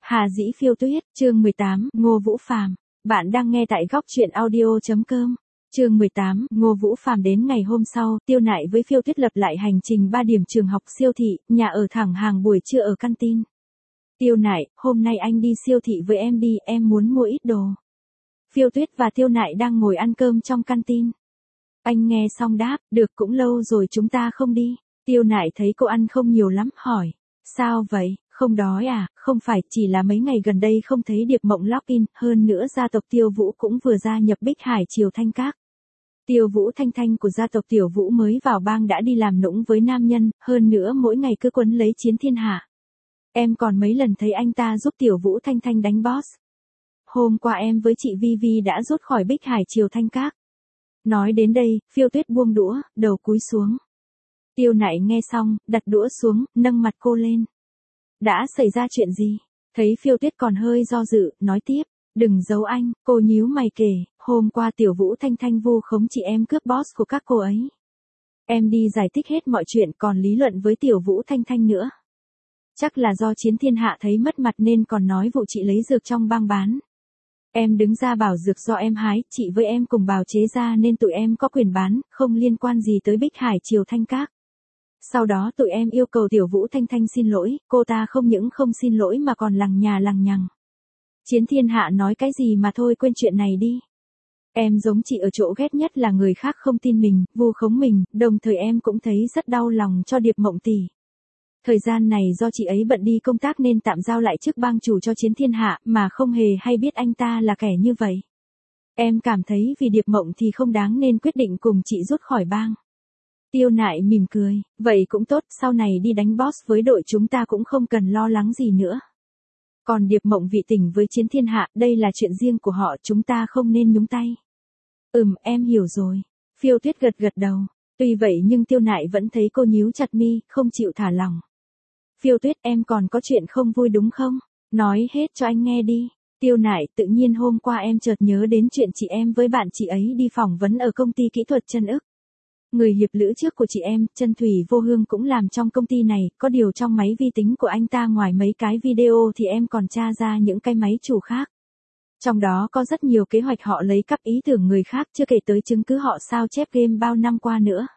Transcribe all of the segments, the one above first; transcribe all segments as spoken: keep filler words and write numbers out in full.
Hà Dĩ Phiêu Tuyết, chương mười tám, Ngô Vũ Phàm. Bạn đang nghe tại góc truyện audio chấm com. Chương mười tám, Ngô Vũ Phàm. Đến ngày hôm sau, Tiêu Nại với Phiêu Tuyết lập lại hành trình ba điểm trường học, siêu thị, nhà ở, thẳng hàng buổi trưa ở canteen. Tiêu Nại, hôm nay anh đi siêu thị với em đi, em muốn mua ít đồ. Phiêu Tuyết và Tiêu Nại đang ngồi ăn cơm trong canteen. Anh nghe xong đáp, được, cũng lâu rồi chúng ta không đi. Tiêu Nại thấy cô ăn không nhiều lắm, hỏi, sao vậy, không đói à? Không phải, chỉ là mấy ngày gần đây không thấy Điệp Mộng login, hơn nữa gia tộc Tiêu Vũ cũng vừa gia nhập Bích Hải Triều Thanh Các. Tiêu Vũ Thanh Thanh của gia tộc Tiểu Vũ mới vào bang đã đi làm nũng với nam nhân, hơn nữa mỗi ngày cứ quấn lấy Chiến Thiên Hạ. Em còn mấy lần thấy anh ta giúp Tiểu Vũ Thanh Thanh đánh boss. Hôm qua em với chị Vi Vi đã rút khỏi Bích Hải Triều Thanh Các. Nói đến đây, Phiêu Tuyết buông đũa, đầu cúi xuống. Tiêu Nại nghe xong, đặt đũa xuống, nâng mặt cô lên. Đã xảy ra chuyện gì? Thấy Phiêu Tuyết còn hơi do dự, nói tiếp, đừng giấu anh. Cô nhíu mày kể, hôm qua Tiểu Vũ Thanh Thanh vu khống chị em cướp boss của các cô ấy. Em đi giải thích hết mọi chuyện, còn lý luận với Tiểu Vũ Thanh Thanh nữa. Chắc là do Chiến Thiên Hạ thấy mất mặt nên còn nói vụ chị lấy dược trong bang bán. Em đứng ra bảo dược do em hái, chị với em cùng bào chế ra nên tụi em có quyền bán, không liên quan gì tới Bích Hải Triều Thanh Các. Sau đó tụi em yêu cầu Tiểu Vũ Thanh Thanh xin lỗi, cô ta không những không xin lỗi mà còn lằng nhà lằng nhằng. Chiến Thiên Hạ nói cái gì mà thôi quên chuyện này đi. Em giống chị ở chỗ ghét nhất là người khác không tin mình, vu khống mình, đồng thời em cũng thấy rất đau lòng cho Điệp Mộng tỷ. Thời gian này do chị ấy bận đi công tác nên tạm giao lại chức bang chủ cho Chiến Thiên Hạ mà không hề hay biết anh ta là kẻ như vậy. Em cảm thấy vì Điệp Mộng thì không đáng nên quyết định cùng chị rút khỏi bang. Tiêu Nại mỉm cười, vậy cũng tốt, sau này đi đánh boss với đội chúng ta cũng không cần lo lắng gì nữa. Còn Điệp Mộng vị tình với Chiến Thiên Hạ, đây là chuyện riêng của họ, chúng ta không nên nhúng tay. Ừm, em hiểu rồi. Phiêu Tuyết gật gật đầu. Tuy vậy nhưng Tiêu Nại vẫn thấy cô nhíu chặt mi, không chịu thả lỏng. Phiêu Tuyết, em còn có chuyện không vui đúng không? Nói hết cho anh nghe đi. Tiêu Nại, tự nhiên hôm qua em chợt nhớ đến chuyện chị em với bạn chị ấy đi phỏng vấn ở công ty kỹ thuật Chân Ức. Người hiệp lữ trước của chị em, Chân Thủy Vô Hương cũng làm trong công ty này, có điều trong máy vi tính của anh ta ngoài mấy cái video thì em còn tra ra những cái máy chủ khác. Trong đó có rất nhiều kế hoạch họ lấy cắp ý tưởng người khác, chưa kể tới chứng cứ họ sao chép game bao năm qua nữa.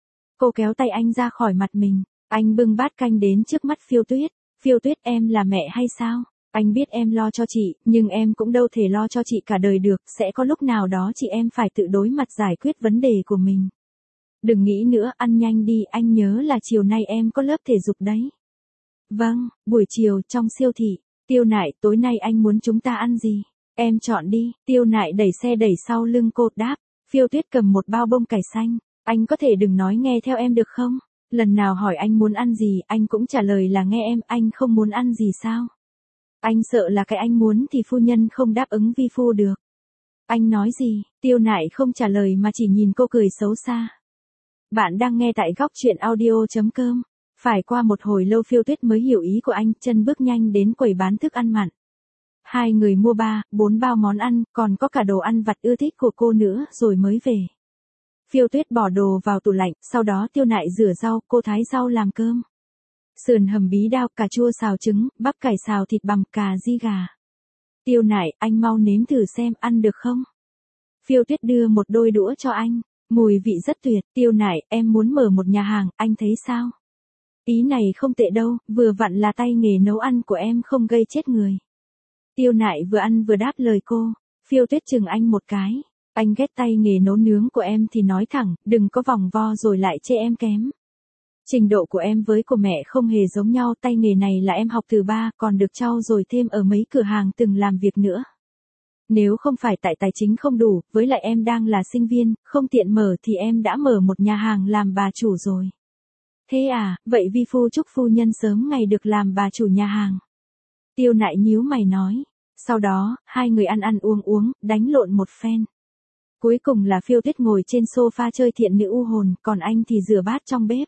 Cô kéo tay anh ra khỏi mặt mình, anh bưng bát canh đến trước mắt Phiêu Tuyết. Phiêu Tuyết, em là mẹ hay sao? Anh biết em lo cho chị, nhưng em cũng đâu thể lo cho chị cả đời được, sẽ có lúc nào đó chị em phải tự đối mặt giải quyết vấn đề của mình. Đừng nghĩ nữa, ăn nhanh đi, anh nhớ là chiều nay em có lớp thể dục đấy. Vâng, buổi chiều trong siêu thị. Tiêu Nại, tối nay anh muốn chúng ta ăn gì? Em chọn đi. Tiêu Nại đẩy xe đẩy sau lưng cô, đáp. Phiêu Tuyết cầm một bao bông cải xanh. Anh có thể đừng nói nghe theo em được không? Lần nào hỏi anh muốn ăn gì, anh cũng trả lời là nghe em, anh không muốn ăn gì sao? Anh sợ là cái anh muốn thì phu nhân không đáp ứng vi phu được. Anh nói gì? Tiêu Nại không trả lời mà chỉ nhìn cô cười xấu xa. Bạn đang nghe tại góc truyện audio chấm com. Phải qua một hồi lâu Phiêu Tuyết mới hiểu ý của anh, chân bước nhanh đến quầy bán thức ăn mặn. Hai người mua ba, bốn bao món ăn, còn có cả đồ ăn vặt ưa thích của cô nữa, rồi mới về. Phiêu Tuyết bỏ đồ vào tủ lạnh, sau đó Tiêu Nại rửa rau, cô thái rau làm cơm. Sườn hầm bí đao, cà chua xào trứng, bắp cải xào thịt bằm, cà ri gà. Tiêu Nại, anh mau nếm thử xem, ăn được không? Phiêu Tuyết đưa một đôi đũa cho anh. Mùi vị rất tuyệt. Tiêu Nại, em muốn mở một nhà hàng, anh thấy sao? Ý này không tệ đâu, vừa vặn là tay nghề nấu ăn của em không gây chết người. Tiêu Nại vừa ăn vừa đáp lời cô. Phiêu Tuyết chừng anh một cái. Anh ghét tay nghề nấu nướng của em thì nói thẳng, đừng có vòng vo rồi lại chê em kém. Trình độ của em với của mẹ không hề giống nhau, tay nghề này là em học từ ba, còn được trau dồi thêm ở mấy cửa hàng từng làm việc nữa. Nếu không phải tại tài chính không đủ, với lại em đang là sinh viên, không tiện mở thì em đã mở một nhà hàng làm bà chủ rồi. Thế à, vậy vi phu chúc phu nhân sớm ngày được làm bà chủ nhà hàng. Tiêu Nại nhíu mày nói. Sau đó, hai người ăn ăn uống uống, đánh lộn một phen. Cuối cùng là Phiêu Tuyết ngồi trên sofa chơi thiện nữ u hồn, còn anh thì rửa bát trong bếp.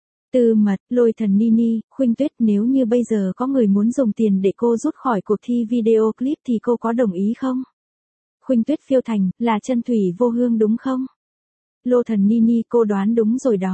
Tư Mật, Lôi Thần Nini, Khuynh Tuyết, nếu như bây giờ có người muốn dùng tiền để cô rút khỏi cuộc thi video clip thì cô có đồng ý không? Khuynh Tuyết, Phiêu Thành, là Chân Thủy Vô Hương đúng không? Lô Thần Nini, cô đoán đúng rồi đó.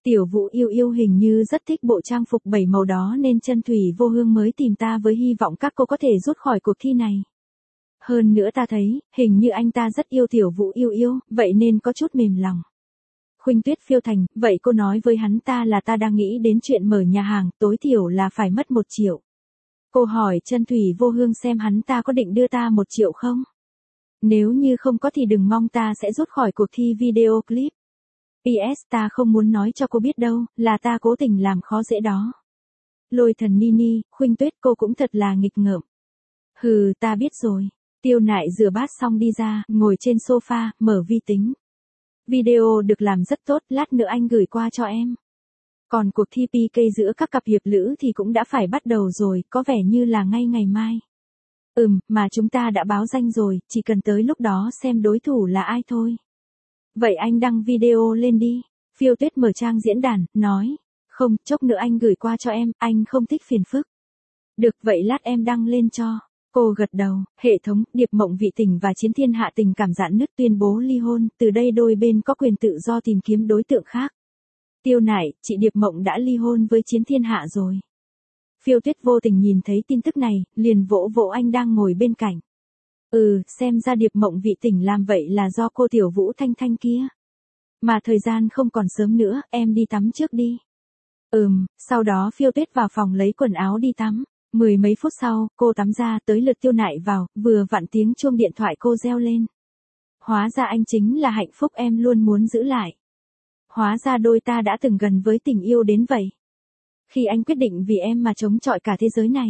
Tiểu Vũ yêu yêu hình như rất thích bộ trang phục bảy màu đó nên Chân Thủy Vô Hương mới tìm ta với hy vọng các cô có thể rút khỏi cuộc thi này. Hơn nữa ta thấy, hình như anh ta rất yêu Tiểu Vũ yêu yêu, vậy nên có chút mềm lòng. Khuynh Tuyết phiêu thành, vậy cô nói với hắn ta là ta đang nghĩ đến chuyện mở nhà hàng, tối thiểu là phải mất một triệu. Cô hỏi Chân Thủy Vô Hương xem hắn ta có định đưa ta một triệu không? Nếu như không có thì đừng mong ta sẽ rút khỏi cuộc thi video clip. pê ét ta không muốn nói cho cô biết đâu, là ta cố tình làm khó dễ đó. Lôi Thần Nini, Khuynh Tuyết cô cũng thật là nghịch ngợm. Hừ, ta biết rồi. Tiêu Nại rửa bát xong đi ra, ngồi trên sofa, mở vi tính. Video được làm rất tốt, lát nữa anh gửi qua cho em. Còn cuộc thi pê ca giữa các cặp hiệp lữ thì cũng đã phải bắt đầu rồi, có vẻ như là ngay ngày mai. Ừm, mà chúng ta đã báo danh rồi, chỉ cần tới lúc đó xem đối thủ là ai thôi. Vậy anh đăng video lên đi. Phiêu Tuyết mở trang diễn đàn, nói. Không, chốc nữa anh gửi qua cho em, anh không thích phiền phức. Được, vậy lát em đăng lên cho. Cô gật đầu, hệ thống, Điệp Mộng Vị Tình và Chiến Thiên Hạ tình cảm rạn nứt tuyên bố ly hôn, từ đây đôi bên có quyền tự do tìm kiếm đối tượng khác. Tiêu Nại, chị Điệp Mộng đã ly hôn với Chiến Thiên Hạ rồi. Phiêu Tuyết vô tình nhìn thấy tin tức này, liền vỗ vỗ anh đang ngồi bên cạnh. Ừ, xem ra Điệp Mộng Vị Tình làm vậy là do cô Tiểu Vũ Thanh Thanh kia. Mà thời gian không còn sớm nữa, em đi tắm trước đi. Ừm, sau đó Phiêu Tuyết vào phòng lấy quần áo đi tắm. Mười mấy phút sau, cô tắm ra tới lượt Tiêu Nại vào, vừa vặn tiếng chuông điện thoại cô reo lên. Hóa ra anh chính là hạnh phúc em luôn muốn giữ lại. Hóa ra đôi ta đã từng gần với tình yêu đến vậy. Khi anh quyết định vì em mà chống chọi cả thế giới này.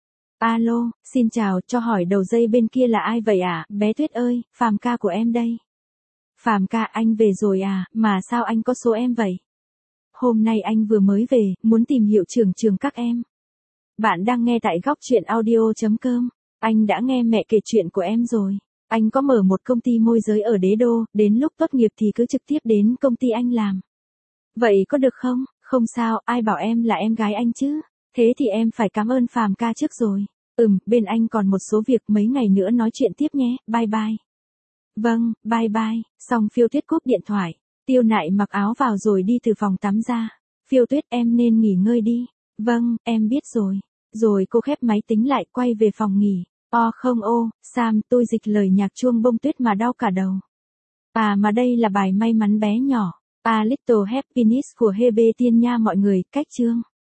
Alo, xin chào, cho hỏi đầu dây bên kia là ai vậy à, bé Tuyết ơi, Phàm ca của em đây. Phàm ca, anh về rồi à, mà sao anh có số em vậy? Hôm nay anh vừa mới về, muốn tìm hiệu trưởng trường các em. Bạn đang nghe tại góc truyện audio chấm com. Anh đã nghe mẹ kể chuyện của em rồi. Anh có mở một công ty môi giới ở Đế Đô, đến lúc tốt nghiệp thì cứ trực tiếp đến công ty anh làm. Vậy có được không? Không sao, ai bảo em là em gái anh chứ? Thế thì em phải cảm ơn Phàm ca trước rồi. Ừm, bên anh còn một số việc, mấy ngày nữa nói chuyện tiếp nhé, bye bye. Vâng, bye bye. Xong Phiêu Tuyết cúp điện thoại. Tiêu Nại mặc áo vào rồi đi từ phòng tắm ra. Phiêu Tuyết, em nên nghỉ ngơi đi. Vâng, em biết rồi. Rồi cô khép máy tính lại, quay về phòng nghỉ. O không ô, Sam, tôi dịch lời nhạc chuông bông tuyết mà đau cả đầu. À mà đây là bài may mắn bé nhỏ. A Little Happiness của Hebe Tiên nha mọi người, cách chương.